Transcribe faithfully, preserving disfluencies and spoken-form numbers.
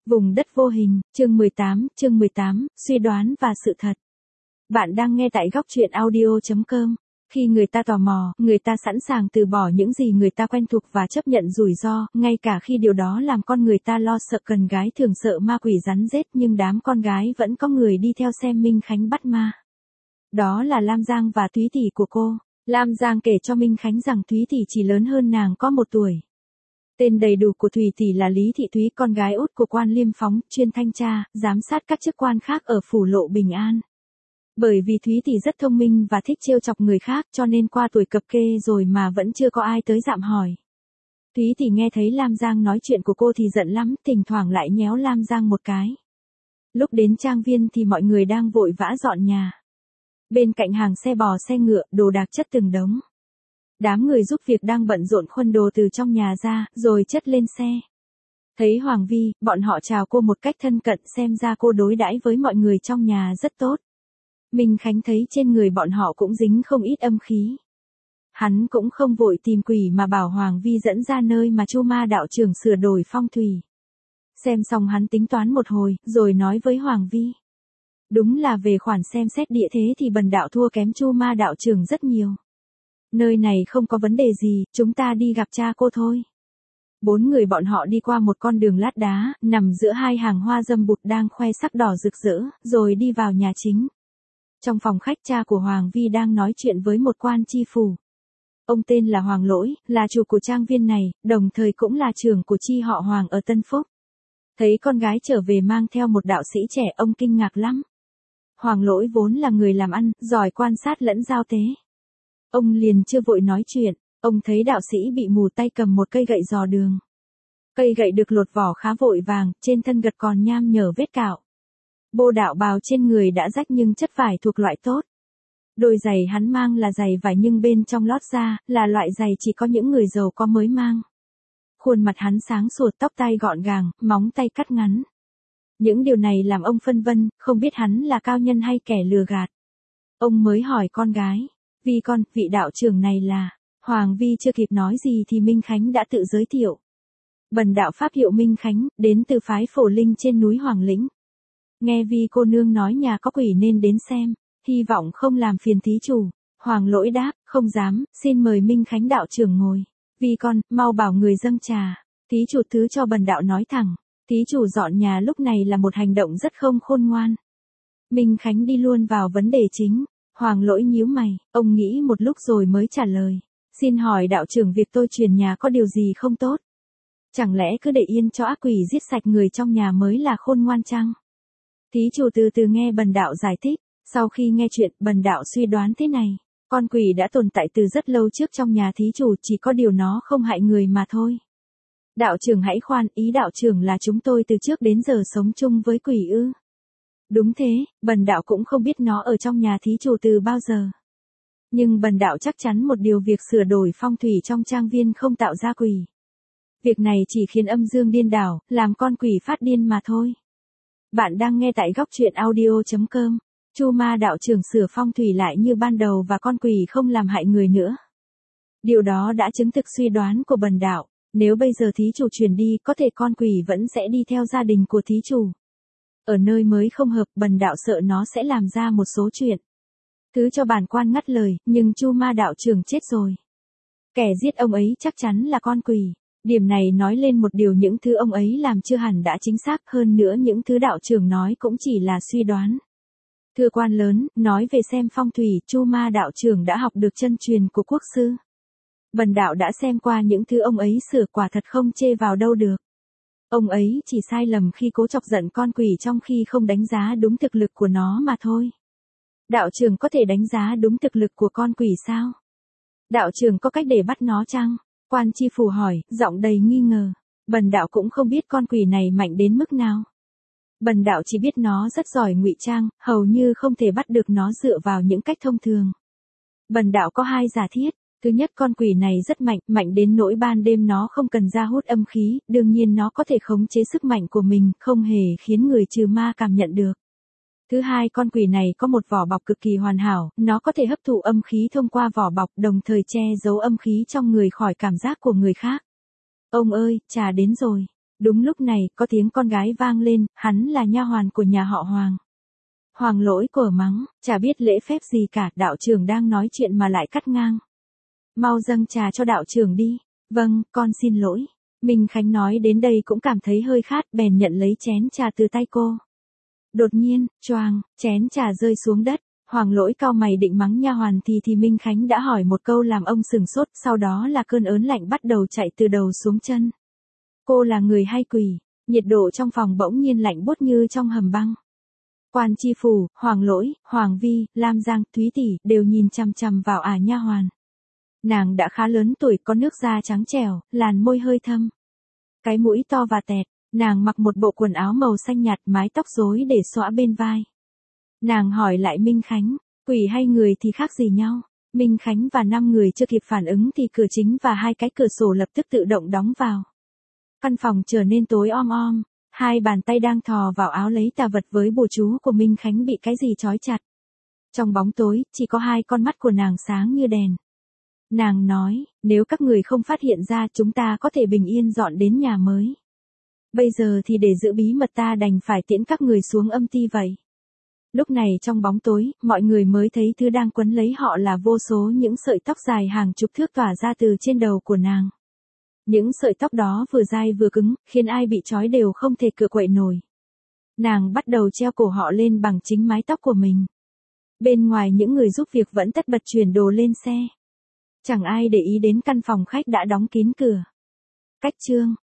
Vùng đất vô hình, chương mười tám, chương mười tám, suy đoán và sự thật. Bạn đang nghe tại góc truyện audio chấm com. Khi người ta tò mò, người ta sẵn sàng từ bỏ những gì người ta quen thuộc và chấp nhận rủi ro, ngay cả khi điều đó làm con người ta lo sợ. Cần gái thường sợ ma quỷ rắn rết, nhưng đám con gái vẫn có người đi theo xem Minh Khánh bắt ma. Đó là Lam Giang và Thúy tỷ của cô. Lam Giang kể cho Minh Khánh rằng Thúy tỷ chỉ lớn hơn nàng có một tuổi. Tên đầy đủ của Thùy tỷ là Lý Thị Thúy, con gái út của quan Liêm Phóng, chuyên thanh tra, giám sát các chức quan khác ở phủ Lộ Bình An. Bởi vì Thúy tỷ rất thông minh và thích trêu chọc người khác, cho nên qua tuổi cập kê rồi mà vẫn chưa có ai tới dạm hỏi. Thúy tỷ nghe thấy Lam Giang nói chuyện của cô thì giận lắm, thỉnh thoảng lại nhéo Lam Giang một cái. Lúc đến trang viên thì mọi người đang vội vã dọn nhà. Bên cạnh hàng xe bò xe ngựa, đồ đạc chất từng đống. Đám người giúp việc đang bận rộn khuân đồ từ trong nhà ra, rồi chất lên xe. Thấy Hoàng Vi, bọn họ chào cô một cách thân cận, xem ra cô đối đãi với mọi người trong nhà rất tốt. Minh Khánh thấy trên người bọn họ cũng dính không ít âm khí. Hắn cũng không vội tìm quỷ mà bảo Hoàng Vi dẫn ra nơi mà Chu Ma đạo trưởng sửa đổi phong thủy. Xem xong hắn tính toán một hồi, rồi nói với Hoàng Vi. Đúng là về khoản xem xét địa thế thì bần đạo thua kém Chu Ma đạo trưởng rất nhiều. Nơi này không có vấn đề gì, chúng ta đi gặp cha cô thôi. Bốn người bọn họ đi qua một con đường lát đá, nằm giữa hai hàng hoa dâm bụt đang khoe sắc đỏ rực rỡ, rồi đi vào nhà chính. Trong phòng khách, cha của Hoàng Vi đang nói chuyện với một quan tri phủ. Ông tên là Hoàng Lỗi, là chủ của trang viên này, đồng thời cũng là trưởng của chi họ Hoàng ở Tân Phúc. Thấy con gái trở về mang theo một đạo sĩ trẻ, ông kinh ngạc lắm. Hoàng Lỗi vốn là người làm ăn, giỏi quan sát lẫn giao tế. Ông liền chưa vội nói chuyện, ông thấy đạo sĩ bị mù tay cầm một cây gậy dò đường. Cây gậy được lột vỏ khá vội vàng, trên thân gật còn nham nhở vết cạo. Bô đạo bào trên người đã rách nhưng chất vải thuộc loại tốt. Đôi giày hắn mang là giày vải nhưng bên trong lót da, là loại giày chỉ có những người giàu có mới mang. Khuôn mặt hắn sáng sủa, tóc tai gọn gàng, móng tay cắt ngắn. Những điều này làm ông phân vân, không biết hắn là cao nhân hay kẻ lừa gạt. Ông mới hỏi con gái. Vi con, vị đạo trưởng này là... Hoàng Vi chưa kịp nói gì thì Minh Khánh đã tự giới thiệu. Bần đạo pháp hiệu Minh Khánh, đến từ phái Phổ Linh trên núi Hoàng Lĩnh. Nghe Vi cô nương nói nhà có quỷ nên đến xem, hy vọng không làm phiền thí chủ. Hoàng Lỗi đáp, không dám, xin mời Minh Khánh đạo trưởng ngồi. Vi con, mau bảo người dâng trà. Thí chủ thứ cho bần đạo nói thẳng, thí chủ dọn nhà lúc này là một hành động rất không khôn ngoan. Minh Khánh đi luôn vào vấn đề chính. Hoàng Lỗi nhíu mày, ông nghĩ một lúc rồi mới trả lời. Xin hỏi đạo trưởng, việc tôi chuyển nhà có điều gì không tốt? Chẳng lẽ cứ để yên cho ác quỷ giết sạch người trong nhà mới là khôn ngoan chăng? Thí chủ từ từ nghe bần đạo giải thích. Sau khi nghe chuyện, bần đạo suy đoán thế này. Con quỷ đã tồn tại từ rất lâu trước trong nhà thí chủ, chỉ có điều nó không hại người mà thôi. Đạo trưởng hãy khoan, ý đạo trưởng là chúng tôi từ trước đến giờ sống chung với quỷ ư? Đúng thế, bần đạo cũng không biết nó ở trong nhà thí chủ từ bao giờ. Nhưng bần đạo chắc chắn một điều, việc sửa đổi phong thủy trong trang viên không tạo ra quỷ. Việc này chỉ khiến âm dương điên đảo, làm con quỷ phát điên mà thôi. Bạn đang nghe tại góc truyện audio chấm com. Chu Ma đạo trưởng sửa phong thủy lại như ban đầu và con quỷ không làm hại người nữa. Điều đó đã chứng thực suy đoán của bần đạo. Nếu bây giờ thí chủ chuyển đi, có thể con quỷ vẫn sẽ đi theo gia đình của thí chủ. Ở nơi mới không hợp, bần đạo sợ nó sẽ làm ra một số chuyện. Thứ cho bản quan ngắt lời, nhưng Chu Ma đạo trưởng chết rồi. Kẻ giết ông ấy chắc chắn là con quỷ. Điểm này nói lên một điều, những thứ ông ấy làm chưa hẳn đã chính xác, hơn nữa những thứ đạo trưởng nói cũng chỉ là suy đoán. Thưa quan lớn, nói về xem phong thủy, Chu Ma đạo trưởng đã học được chân truyền của quốc sư. Bần đạo đã xem qua những thứ ông ấy sửa, quả thật không chê vào đâu được. Ông ấy chỉ sai lầm khi cố chọc giận con quỷ trong khi không đánh giá đúng thực lực của nó mà thôi. Đạo trưởng có thể đánh giá đúng thực lực của con quỷ sao? Đạo trưởng có cách để bắt nó chăng? Quan tri phủ hỏi, giọng đầy nghi ngờ. Bần đạo cũng không biết con quỷ này mạnh đến mức nào. Bần đạo chỉ biết nó rất giỏi ngụy trang, hầu như không thể bắt được nó dựa vào những cách thông thường. Bần đạo có hai giả thiết. Thứ nhất, con quỷ này rất mạnh, mạnh đến nỗi ban đêm nó không cần ra hút âm khí, đương nhiên nó có thể khống chế sức mạnh của mình, không hề khiến người trừ ma cảm nhận được. Thứ hai, con quỷ này có một vỏ bọc cực kỳ hoàn hảo, nó có thể hấp thụ âm khí thông qua vỏ bọc, đồng thời che giấu âm khí trong người khỏi cảm giác của người khác. Ông ơi, trà đến rồi. Đúng lúc này, có tiếng con gái vang lên, hắn là nha hoàn của nhà họ Hoàng. Hoàng Lỗi cổ mắng, chả biết lễ phép gì cả, đạo trưởng đang nói chuyện mà lại cắt ngang. Mau dâng trà cho đạo trưởng đi. Vâng, con xin lỗi. Minh Khánh nói đến đây cũng cảm thấy hơi khát, bèn nhận lấy chén trà từ tay cô. Đột nhiên, choàng, chén trà rơi xuống đất. Hoàng Lỗi cau mày định mắng nha hoàn thì thì Minh Khánh đã hỏi một câu làm ông sừng sốt, sau đó là cơn ớn lạnh bắt đầu chạy từ đầu xuống chân. Cô là người hay quỷ? Nhiệt độ trong phòng bỗng nhiên lạnh buốt như trong hầm băng. Quan Chi Phủ, Hoàng Lỗi, Hoàng Vi, Lam Giang, Thúy Tỷ đều nhìn chằm chằm vào ả nha hoàn. Nàng đã khá lớn tuổi, có nước da trắng trẻo, làn môi hơi thâm. Cái mũi to và tẹt, nàng mặc một bộ quần áo màu xanh nhạt, mái tóc rối để xõa bên vai. Nàng hỏi lại Minh Khánh, quỷ hay người thì khác gì nhau? Minh Khánh và năm người chưa kịp phản ứng thì cửa chính và hai cái cửa sổ lập tức tự động đóng vào. Căn phòng trở nên tối om om, hai bàn tay đang thò vào áo lấy tà vật với bùa chú của Minh Khánh bị cái gì trói chặt. Trong bóng tối, chỉ có hai con mắt của nàng sáng như đèn. Nàng nói, nếu các người không phát hiện ra chúng ta có thể bình yên dọn đến nhà mới. Bây giờ thì để giữ bí mật ta đành phải tiễn các người xuống âm ti vậy. Lúc này trong bóng tối, mọi người mới thấy thứ đang quấn lấy họ là vô số những sợi tóc dài hàng chục thước tỏa ra từ trên đầu của nàng. Những sợi tóc đó vừa dai vừa cứng, khiến ai bị trói đều không thể cựa quậy nổi. Nàng bắt đầu treo cổ họ lên bằng chính mái tóc của mình. Bên ngoài những người giúp việc vẫn tất bật chuyển đồ lên xe. Chẳng ai để ý đến căn phòng khách đã đóng kín cửa. Cách chương